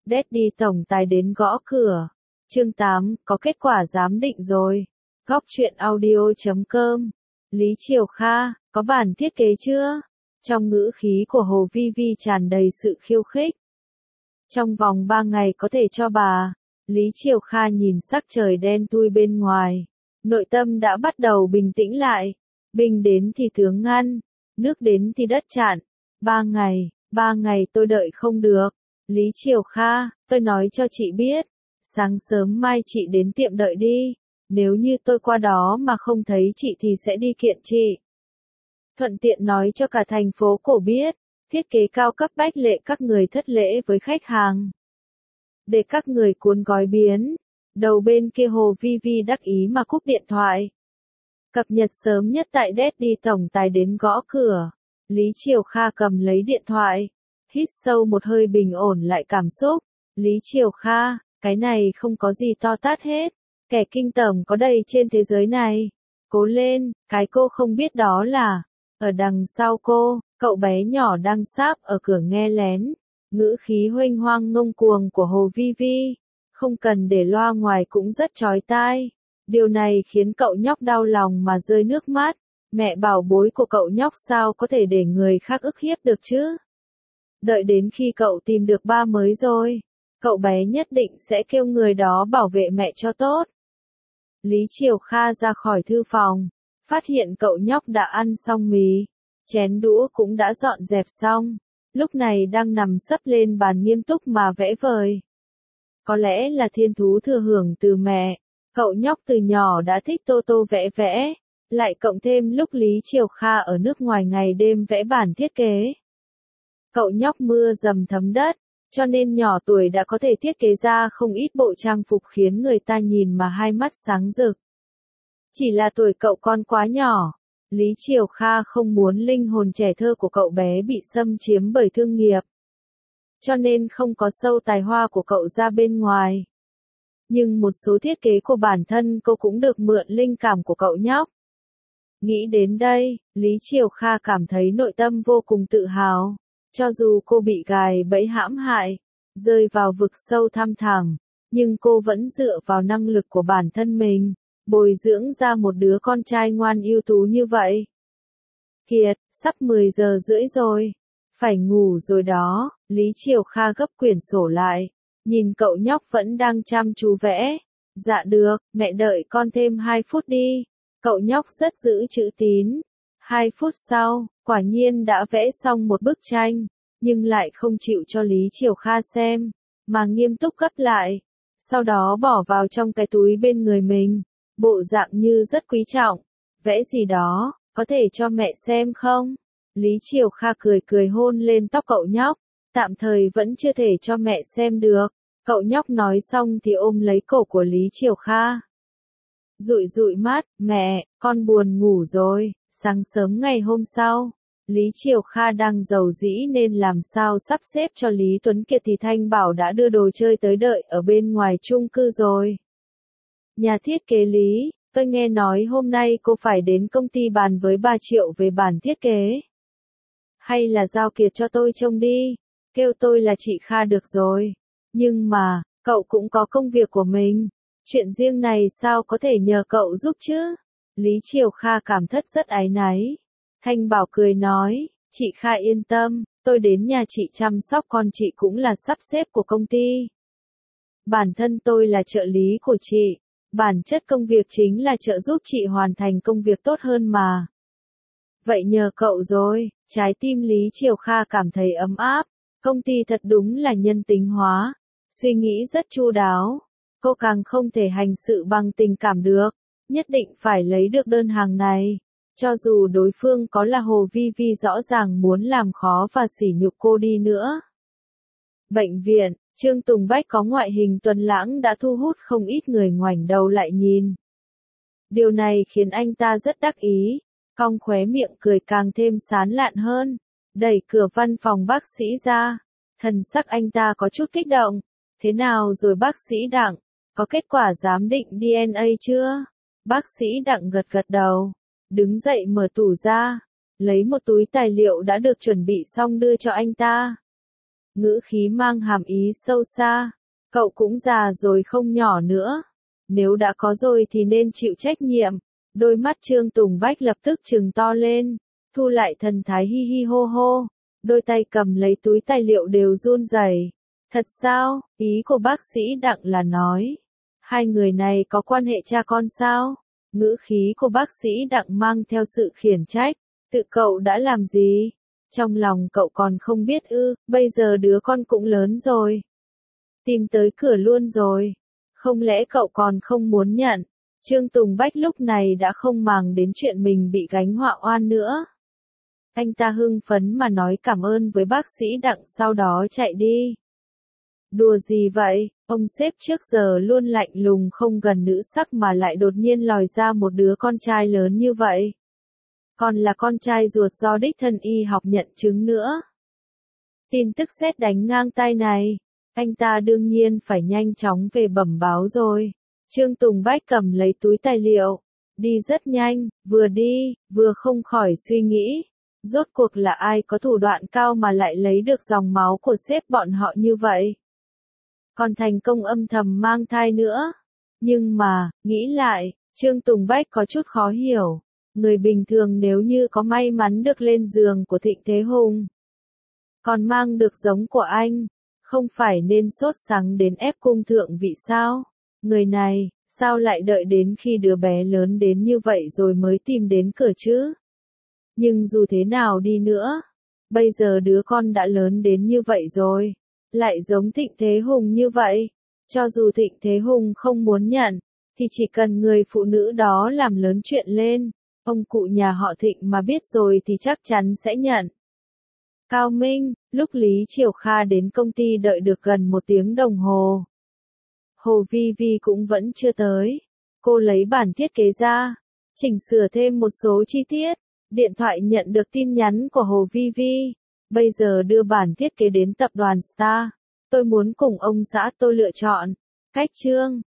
Daddy tổng tài đến gõ cửa. Chương 8, có kết quả giám định rồi. Góc truyện audio.com. Lý Triều Kha, có bản thiết kế chưa? Trong ngữ khí của Hồ Vi Vi tràn đầy sự khiêu khích. Trong vòng 3 ngày có thể cho bà. Lý Triều Kha nhìn sắc trời đen thui bên ngoài. Nội tâm đã bắt đầu bình tĩnh lại. Binh đến thì tướng ngăn, nước đến thì đất chặn. 3 ngày tôi đợi không được. Lý Triều Kha, tôi nói cho chị biết. Sáng sớm mai chị đến tiệm đợi đi. Nếu như tôi qua đó mà không thấy chị thì sẽ đi kiện chị. Thuận tiện nói cho cả thành phố cổ biết. Thiết kế cao cấp bách lệ các người thất lễ với khách hàng. Để các người cuốn gói biến. Đầu bên kia Hồ Vi Vi đắc ý mà cúp điện thoại. Cập nhật sớm nhất tại Daddy tổng tài đến gõ cửa. Lý Triều Kha cầm lấy điện thoại. Hít sâu một hơi bình ổn lại cảm xúc. Lý Triều Kha, cái này không có gì to tát hết. Kẻ kinh tởm có đầy trên thế giới này. Cố lên, cái cô không biết đó là, ở đằng sau cô, cậu bé nhỏ đang sáp ở cửa nghe lén. Ngữ khí huênh hoang ngông cuồng của Hồ Vi Vi. Không cần để loa ngoài cũng rất chói tai. Điều này khiến cậu nhóc đau lòng mà rơi nước mắt. Mẹ bảo bối của cậu nhóc sao có thể để người khác ức hiếp được chứ? Đợi đến khi cậu tìm được ba mới rồi, cậu bé nhất định sẽ kêu người đó bảo vệ mẹ cho tốt. Lý Triều Kha ra khỏi thư phòng, phát hiện cậu nhóc đã ăn xong mì, chén đũa cũng đã dọn dẹp xong, lúc này đang nằm sấp lên bàn nghiêm túc mà vẽ vời. Có lẽ là thiên thú thừa hưởng từ mẹ, cậu nhóc từ nhỏ đã thích tô tô vẽ vẽ, lại cộng thêm lúc Lý Triều Kha ở nước ngoài ngày đêm vẽ bản thiết kế. Cậu nhóc mưa dầm thấm đất, cho nên nhỏ tuổi đã có thể thiết kế ra không ít bộ trang phục khiến người ta nhìn mà hai mắt sáng rực. Chỉ là tuổi cậu con quá nhỏ, Lý Triều Kha không muốn linh hồn trẻ thơ của cậu bé bị xâm chiếm bởi thương nghiệp. Cho nên không có sâu tài hoa của cậu ra bên ngoài. Nhưng một số thiết kế của bản thân cô cũng được mượn linh cảm của cậu nhóc. Nghĩ đến đây, Lý Triều Kha cảm thấy nội tâm vô cùng tự hào. Cho dù cô bị gài bẫy hãm hại, rơi vào vực sâu thăm thẳm, nhưng cô vẫn dựa vào năng lực của bản thân mình, bồi dưỡng ra một đứa con trai ngoan ưu tú như vậy. Kiệt, sắp 10 giờ rưỡi rồi, phải ngủ rồi đó. Lý Triều Kha gấp quyển sổ lại, nhìn cậu nhóc vẫn đang chăm chú vẽ. Dạ được, mẹ đợi con thêm 2 phút đi. Cậu nhóc rất giữ chữ tín. 2 phút sau, quả nhiên đã vẽ xong một bức tranh, nhưng lại không chịu cho Lý Triều Kha xem, mà nghiêm túc gấp lại, sau đó bỏ vào trong cái túi bên người mình, bộ dạng như rất quý trọng. Vẽ gì đó, có thể cho mẹ xem không? Lý Triều Kha cười cười hôn lên tóc cậu nhóc, tạm thời vẫn chưa thể cho mẹ xem được. Cậu nhóc nói xong thì ôm lấy cổ của Lý Triều Kha. Dụi dụi mắt, mẹ, con buồn ngủ rồi. Sáng sớm ngày hôm sau, Lý Triều Kha đang giàu dĩ nên làm sao sắp xếp cho Lý Tuấn Kiệt thì Thanh bảo đã đưa đồ chơi tới đợi ở bên ngoài chung cư rồi. Nhà thiết kế Lý, tôi nghe nói hôm nay cô phải đến công ty bàn với 3 triệu về bản thiết kế. Hay là giao Kiệt cho tôi trông đi, kêu tôi là chị Kha được rồi. Nhưng mà, cậu cũng có công việc của mình, chuyện riêng này sao có thể nhờ cậu giúp chứ? Lý Triều Kha cảm thất rất áy náy. Thanh Bảo cười nói, chị Kha yên tâm, tôi đến nhà chị chăm sóc con chị cũng là sắp xếp của công ty. Bản thân tôi là trợ lý của chị, bản chất công việc chính là trợ giúp chị hoàn thành công việc tốt hơn mà. Vậy nhờ cậu rồi, trái tim Lý Triều Kha cảm thấy ấm áp, công ty thật đúng là nhân tính hóa, suy nghĩ rất chu đáo. Cô càng không thể hành sự bằng tình cảm được. Nhất định phải lấy được đơn hàng này. Cho dù đối phương có là Hồ Vi Vi rõ ràng muốn làm khó và sỉ nhục cô đi nữa. Bệnh viện, Trương Tùng Bách có ngoại hình tuấn lãng đã thu hút không ít người ngoảnh đầu lại nhìn. Điều này khiến anh ta rất đắc ý, cong khóe miệng cười càng thêm sán lạn hơn. Đẩy cửa văn phòng bác sĩ ra, thần sắc anh ta có chút kích động. Thế nào rồi bác sĩ Đặng, có kết quả giám định DNA chưa? Bác sĩ Đặng gật gật đầu, đứng dậy mở tủ ra, lấy một túi tài liệu đã được chuẩn bị xong đưa cho anh ta. ngữ khí mang hàm ý sâu xa. Cậu cũng già rồi không nhỏ nữa. Nếu đã có rồi thì nên chịu trách nhiệm. Đôi mắt Trương Tùng Bách lập tức trừng to lên, thu lại thần thái hi hi hô hô. Đôi tay cầm lấy túi tài liệu đều run rẩy. Thật sao? Ý của bác sĩ Đặng là nói, hai người này có quan hệ cha con sao? Ngữ khí của bác sĩ Đặng mang theo sự khiển trách. Tự cậu đã làm gì? Trong lòng cậu còn không biết ư? Bây giờ đứa con cũng lớn rồi. Tìm tới cửa luôn rồi. Không lẽ cậu còn không muốn nhận? Trương Tùng Bách lúc này đã không màng đến chuyện mình bị gánh họa oan nữa. Anh ta hưng phấn mà nói cảm ơn với bác sĩ Đặng sau đó chạy đi. Đùa gì vậy? Ông sếp trước giờ luôn lạnh lùng không gần nữ sắc mà lại đột nhiên lòi ra một đứa con trai lớn như vậy. Còn là con trai ruột do đích thân y học nhận chứng nữa. Tin tức sét đánh ngang tai này, anh ta đương nhiên phải nhanh chóng về bẩm báo rồi. Trương Tùng Bách cầm lấy túi tài liệu, đi rất nhanh, vừa đi, vừa không khỏi suy nghĩ. Rốt cuộc là ai có thủ đoạn cao mà lại lấy được dòng máu của sếp bọn họ như vậy? Còn thành công âm thầm mang thai nữa. Nhưng mà, nghĩ lại, Trương Tùng Bách có chút khó hiểu. Người bình thường nếu như có may mắn được lên giường của Thịnh Thế Hùng, còn mang được giống của anh, không phải nên sốt sắng đến ép cung thượng vị sao? Người này, sao lại đợi đến khi đứa bé lớn đến như vậy rồi mới tìm đến cửa chứ? Nhưng dù thế nào đi nữa, bây giờ đứa con đã lớn đến như vậy rồi, lại giống Thịnh Thế Hùng như vậy. Cho dù Thịnh Thế Hùng không muốn nhận, thì chỉ cần người phụ nữ đó làm lớn chuyện lên, ông cụ nhà họ Thịnh mà biết rồi thì chắc chắn sẽ nhận. Cao Minh, lúc Lý Triều Kha đến công ty đợi được gần 1 tiếng đồng hồ. Hồ Vi Vi cũng vẫn chưa tới. Cô lấy bản thiết kế ra, chỉnh sửa thêm một số chi tiết. Điện thoại nhận được tin nhắn của Hồ Vi Vi. Bây giờ đưa bản thiết kế đến tập đoàn Star. Tôi muốn cùng ông xã tôi lựa chọn cách chương.